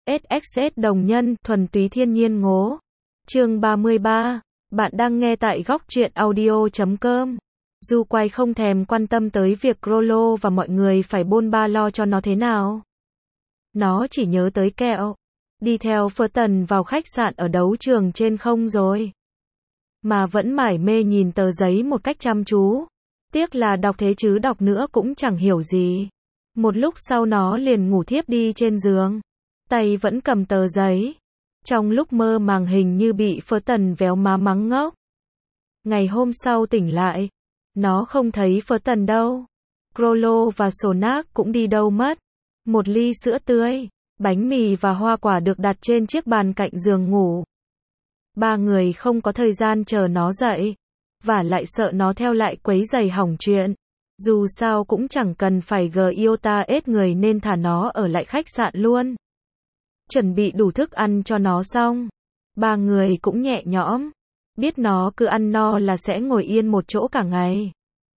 SXS đồng nhân, thuần túy thiên nhiên ngố. Chương 33. Bạn đang nghe tại góc truyện audio.com. Du Quay không thèm quan tâm tới việc Crollo và mọi người phải bôn ba lo cho nó thế nào. Nó chỉ nhớ tới kẹo. Đi theo Fulton vào khách sạn ở đấu trường trên không rồi. Mà vẫn mải mê nhìn tờ giấy một cách chăm chú. Tiếc là đọc thế chứ đọc nữa cũng chẳng hiểu gì. Một lúc sau nó liền ngủ thiếp đi trên giường. Tay vẫn cầm tờ giấy. Trong lúc mơ màng hình như bị Fulton véo má mắng ngốc. Ngày hôm sau tỉnh lại. Nó không thấy Fulton đâu. Crollo và Sonak cũng đi đâu mất. Một ly sữa tươi, bánh mì và hoa quả được đặt trên chiếc bàn cạnh giường ngủ. Ba người không có thời gian chờ nó dậy. Và lại sợ nó theo lại quấy rầy hỏng chuyện. Dù sao cũng chẳng cần phải iota ết người nên thả nó ở lại khách sạn luôn. Chuẩn bị đủ thức ăn cho nó xong. Ba người cũng nhẹ nhõm. Biết nó cứ ăn no là sẽ ngồi yên một chỗ cả ngày.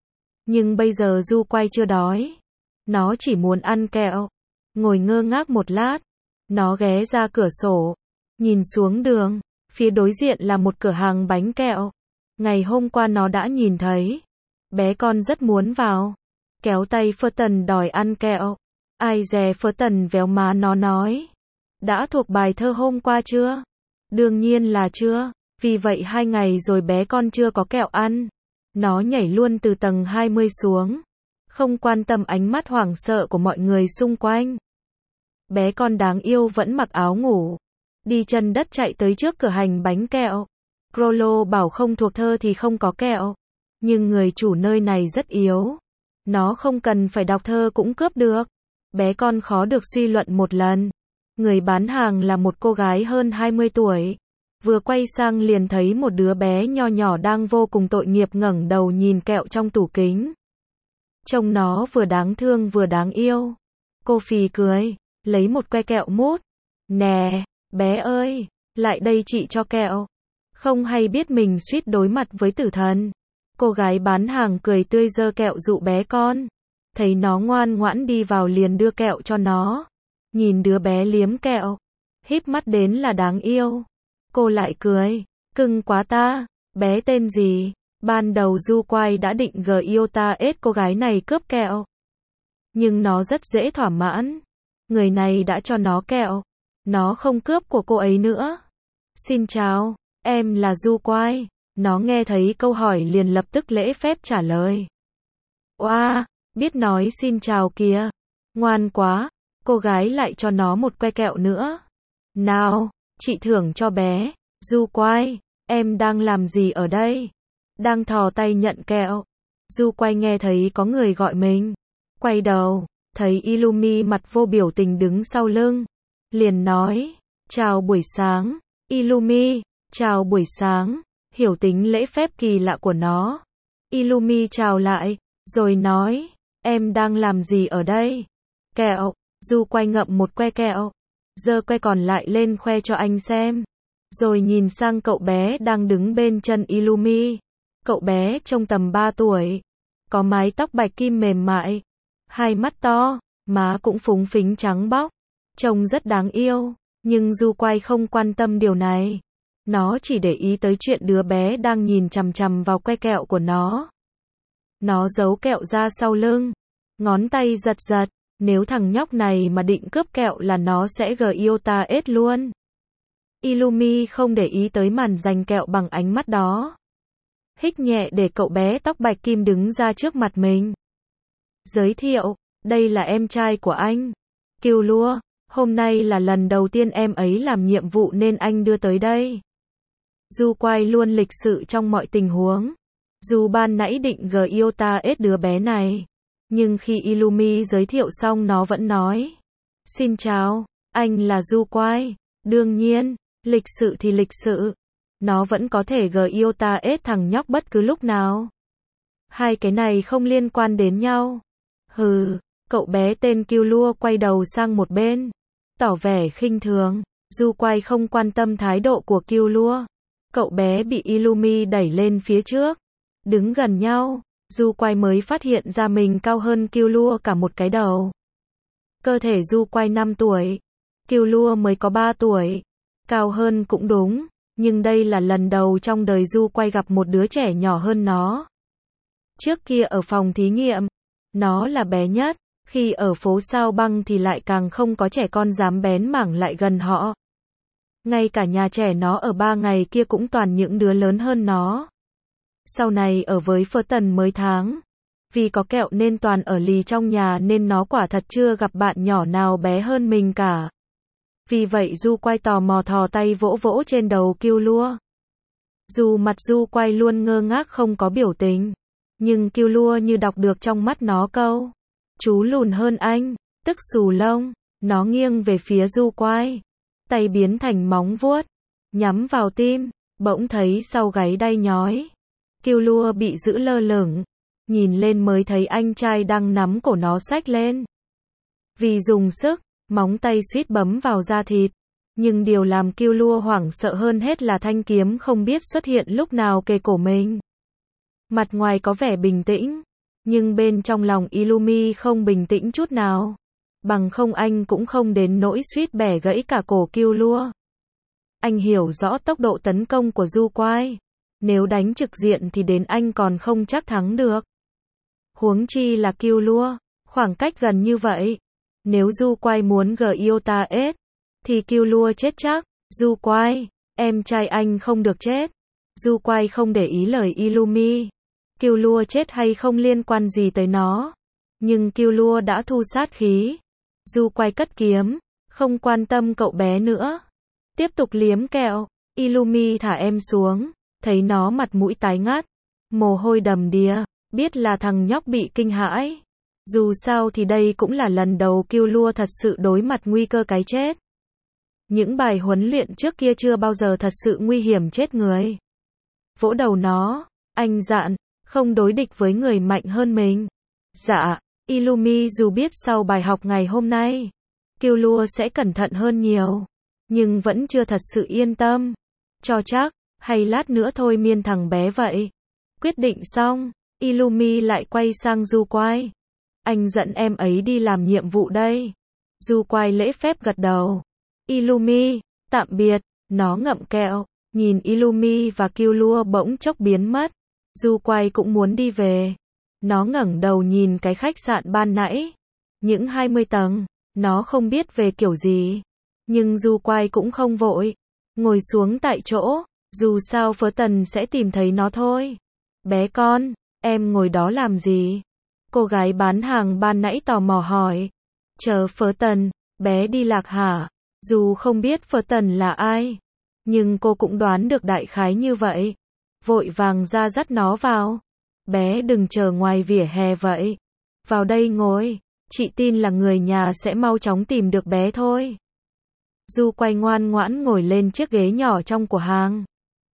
Nhưng bây giờ Du Quay chưa đói. Nó chỉ muốn ăn kẹo. Ngồi ngơ ngác một lát. Nó ghé ra cửa sổ. Nhìn xuống đường. Phía đối diện là một cửa hàng bánh kẹo. Ngày hôm qua nó đã nhìn thấy. Bé con rất muốn vào. Kéo tay Fulton đòi ăn kẹo. Ai dè Fulton véo má nó nói. Đã thuộc bài thơ hôm qua chưa? Đương nhiên là chưa. Vì vậy 2 ngày rồi bé con chưa có kẹo ăn. Nó nhảy luôn từ tầng 20 xuống. Không quan tâm ánh mắt hoảng sợ của mọi người xung quanh. Bé con đáng yêu vẫn mặc áo ngủ. Đi chân đất chạy tới trước cửa hàng bánh kẹo. Crollo bảo không thuộc thơ thì không có kẹo. Nhưng người chủ nơi này rất yếu. Nó không cần phải đọc thơ cũng cướp được. Bé con khó được suy luận một lần. Người bán hàng là một cô gái hơn 20 tuổi. Vừa quay sang liền thấy một đứa bé nho nhỏ đang vô cùng tội nghiệp ngẩng đầu nhìn kẹo trong tủ kính. Trông nó vừa đáng thương vừa đáng yêu. Cô phì cười, lấy một que kẹo mút. Nè, bé ơi, lại đây chị cho kẹo. Không hay biết mình suýt đối mặt với tử thần. Cô gái bán hàng cười tươi giơ kẹo dụ bé con. Thấy nó ngoan ngoãn đi vào liền đưa kẹo cho nó. Nhìn đứa bé liếm kẹo. Híp mắt đến là đáng yêu. Cô lại cười. Cưng quá ta. Bé tên gì? Ban đầu Du Quay đã định iota ết cô gái này cướp kẹo. Nhưng nó rất dễ thỏa mãn. Người này đã cho nó kẹo. Nó không cướp của cô ấy nữa. Xin chào, em là Du Quay. Nó nghe thấy câu hỏi liền lập tức lễ phép trả lời. Oa, biết nói xin chào kìa. Ngoan quá. Cô gái lại cho nó một que kẹo nữa. Nào, chị thưởng cho bé. Du Quay, em đang làm gì ở đây? Đang thò tay nhận kẹo. Du Quay nghe thấy có người gọi mình. Quay đầu, thấy Illumi mặt vô biểu tình đứng sau lưng. Liền nói, chào buổi sáng. Illumi, chào buổi sáng. Hiểu tính lễ phép kỳ lạ của nó. Illumi chào lại, rồi nói, em đang làm gì ở đây? Kẹo. Du Quay ngậm một que kẹo. Giơ que còn lại lên khoe cho anh xem. Rồi nhìn sang cậu bé đang đứng bên chân Illumi. Cậu bé trông tầm 3 tuổi. Có mái tóc bạch kim mềm mại. Hai mắt to, má cũng phúng phính trắng bóc. Trông rất đáng yêu. Nhưng Du Quay không quan tâm điều này. Nó chỉ để ý tới chuyện đứa bé đang nhìn chằm chằm vào que kẹo của nó. Nó giấu kẹo ra sau lưng. Ngón tay giật giật. Nếu thằng nhóc này mà định cướp kẹo là nó sẽ iota ết luôn. Illumi không để ý tới màn giành kẹo bằng ánh mắt đó. Hích nhẹ để cậu bé tóc bạch kim đứng ra trước mặt mình. Giới thiệu, đây là em trai của anh. Kiêu Lua, hôm nay là lần đầu tiên em ấy làm nhiệm vụ nên anh đưa tới đây. Du Quay luôn lịch sự trong mọi tình huống. Dù ban nãy định iota ết đứa bé này. Nhưng khi Illumi giới thiệu xong nó vẫn nói. Xin chào, anh là Du Quay. Đương nhiên, lịch sự thì lịch sự. Nó vẫn có thể iota ết thằng nhóc bất cứ lúc nào. Hai cái này không liên quan đến nhau. Hừ, cậu bé tên Kiêu Lua quay đầu sang một bên. Tỏ vẻ khinh thường. Du Quay không quan tâm thái độ của Kiêu Lua. Cậu bé bị Illumi đẩy lên phía trước. Đứng gần nhau. Du Quay mới phát hiện ra mình cao hơn Kiêu Lua cả một cái đầu. Cơ thể Du Quay 5 tuổi. Killua mới có 3 tuổi. Cao hơn cũng đúng, nhưng đây là lần đầu trong đời Du Quay gặp một đứa trẻ nhỏ hơn nó. Trước kia ở phòng thí nghiệm, nó là bé nhất, khi ở phố Sao Băng thì lại càng không có trẻ con dám bén mảng lại gần họ. Ngay cả nhà trẻ nó ở 3 ngày kia cũng toàn những đứa lớn hơn nó. Sau này ở với Pherton mới tháng. Vì có kẹo nên toàn ở lì trong nhà nên nó quả thật chưa gặp bạn nhỏ nào bé hơn mình cả. Vì vậy Du Quay tò mò thò tay vỗ vỗ trên đầu Killua. Dù mặt Du Quay luôn ngơ ngác không có biểu tình, nhưng Killua như đọc được trong mắt nó câu: chú lùn hơn anh, tức xù lông. Nó nghiêng về phía Du Quay, tay biến thành móng vuốt, nhắm vào tim, bỗng thấy sau gáy đay nhói. Killua bị giữ lơ lửng, nhìn lên mới thấy anh trai đang nắm cổ nó xách lên. Vì dùng sức, móng tay suýt bấm vào da thịt, nhưng điều làm Killua hoảng sợ hơn hết là thanh kiếm không biết xuất hiện lúc nào kề cổ mình. Mặt ngoài có vẻ bình tĩnh, nhưng bên trong lòng Illumi không bình tĩnh chút nào. Bằng không anh cũng không đến nỗi suýt bẻ gãy cả cổ Killua. Anh hiểu rõ tốc độ tấn công của Du Quay. Nếu đánh trực diện thì đến anh còn không chắc thắng được. Huống chi là Killua, khoảng cách gần như vậy. Nếu Du Quay muốn Gyota S, thì Killua chết chắc. Du Quay, em trai anh không được chết. Du Quay không để ý lời Illumi. Killua chết hay không liên quan gì tới nó. Nhưng Killua đã thu sát khí. Du Quay cất kiếm, không quan tâm cậu bé nữa. Tiếp tục liếm kẹo. Illumi thả em xuống, thấy nó mặt mũi tái ngắt, mồ hôi đầm đìa, biết là thằng nhóc bị kinh hãi. Dù sao thì đây cũng là lần đầu Killua thật sự đối mặt nguy cơ cái chết. Những bài huấn luyện trước kia chưa bao giờ thật sự nguy hiểm chết người. Vỗ đầu nó, anh dặn, không đối địch với người mạnh hơn mình. Dạ, Illumi dù biết sau bài học ngày hôm nay, Killua sẽ cẩn thận hơn nhiều, nhưng vẫn chưa thật sự yên tâm. Cho chắc, hay lát nữa thôi miên thằng bé vậy. Quyết định xong, Illumi lại quay sang Du Quay. Anh dẫn em ấy đi làm nhiệm vụ đây. Du Quay lễ phép gật đầu. Illumi, tạm biệt. Nó ngậm kẹo, nhìn Illumi và Killua bỗng chốc biến mất. Du Quay cũng muốn đi về. Nó ngẩng đầu nhìn cái khách sạn ban nãy. Những 20 tầng, nó không biết về kiểu gì. Nhưng Du Quay cũng không vội. Ngồi xuống tại chỗ, dù sao Pherton sẽ tìm thấy nó thôi. Bé con, em ngồi đó làm gì? Cô gái bán hàng ban nãy tò mò hỏi. Chờ Pherton, bé đi lạc hả? Dù không biết Pherton là ai, nhưng cô cũng đoán được đại khái như vậy. Vội vàng ra dắt nó vào. Bé đừng chờ ngoài vỉa hè vậy. Vào đây ngồi, chị tin là người nhà sẽ mau chóng tìm được bé thôi. Du Quay ngoan ngoãn ngồi lên chiếc ghế nhỏ trong cửa hàng.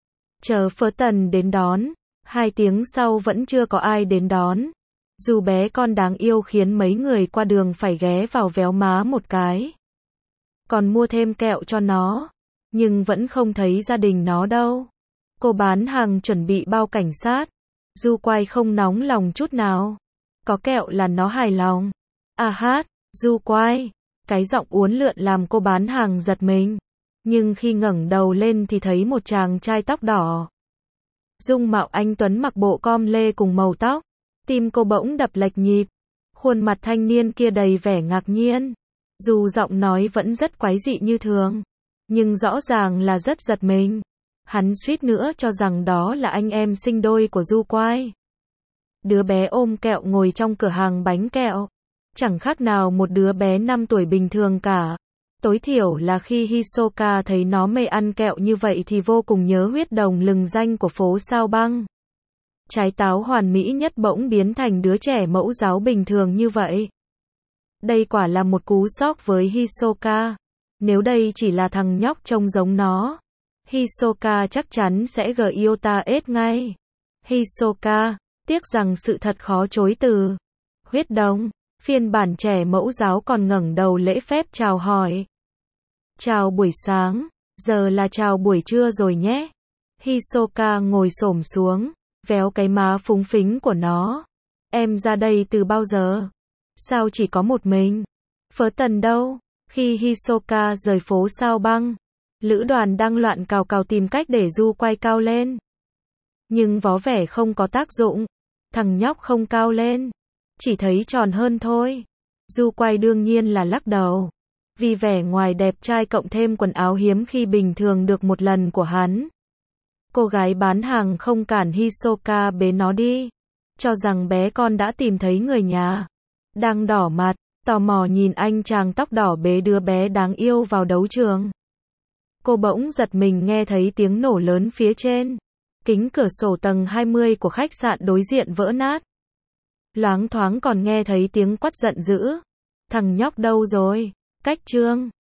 Chờ Pherton đến đón. 2 tiếng sau vẫn chưa có ai đến đón. Dù bé con đáng yêu khiến mấy người qua đường phải ghé vào véo má một cái. Còn mua thêm kẹo cho nó. Nhưng vẫn không thấy gia đình nó đâu. Cô bán hàng chuẩn bị bao cảnh sát. Du Quay không nóng lòng chút nào. Có kẹo là nó hài lòng. À hát, Du Quay. Cái giọng uốn lượn làm cô bán hàng giật mình. Nhưng khi ngẩng đầu lên thì thấy một chàng trai tóc đỏ. Dung mạo anh tuấn mặc bộ com lê cùng màu tóc. Tim cô bỗng đập lệch nhịp. Khuôn mặt thanh niên kia đầy vẻ ngạc nhiên. Dù giọng nói vẫn rất quái dị như thường, nhưng rõ ràng là rất giật mình. Hắn suýt nữa cho rằng đó là anh em sinh đôi của Du Quay. Đứa bé ôm kẹo ngồi trong cửa hàng bánh kẹo. Chẳng khác nào một đứa bé 5 tuổi bình thường cả. Tối thiểu là khi Hisoka thấy nó mê ăn kẹo như vậy thì vô cùng nhớ huyết đồng lừng danh của phố Sao Băng. Trái táo hoàn mỹ nhất bỗng biến thành đứa trẻ mẫu giáo bình thường như vậy. Đây quả là một cú sốc với Hisoka. Nếu đây chỉ là thằng nhóc trông giống nó, Hisoka chắc chắn sẽ Gyota S ngay. Hisoka, tiếc rằng sự thật khó chối từ. Huyết đồng, phiên bản trẻ mẫu giáo còn ngẩng đầu lễ phép chào hỏi. Chào buổi sáng, giờ là chào buổi trưa rồi nhé. Hisoka ngồi xổm xuống, véo cái má phúng phính của nó. Em ra đây từ bao giờ? Sao chỉ có một mình? Pherton đâu? Khi Hisoka rời phố sao băng, lữ đoàn đang loạn cào cào tìm cách để Du Quay cao lên. Nhưng vó vẻ không có tác dụng. Thằng nhóc không cao lên, chỉ thấy tròn hơn thôi. Du Quay đương nhiên là lắc đầu. Vì vẻ ngoài đẹp trai cộng thêm quần áo hiếm khi bình thường được một lần của hắn. Cô gái bán hàng không cản Hisoka bế nó đi, cho rằng bé con đã tìm thấy người nhà. Đang đỏ mặt, tò mò nhìn anh chàng tóc đỏ bế đứa bé đáng yêu vào đấu trường. Cô bỗng giật mình nghe thấy tiếng nổ lớn phía trên. Kính cửa sổ tầng 20 của khách sạn đối diện vỡ nát. Loáng thoáng còn nghe thấy tiếng quát giận dữ. Thằng nhóc đâu rồi? Cách trương.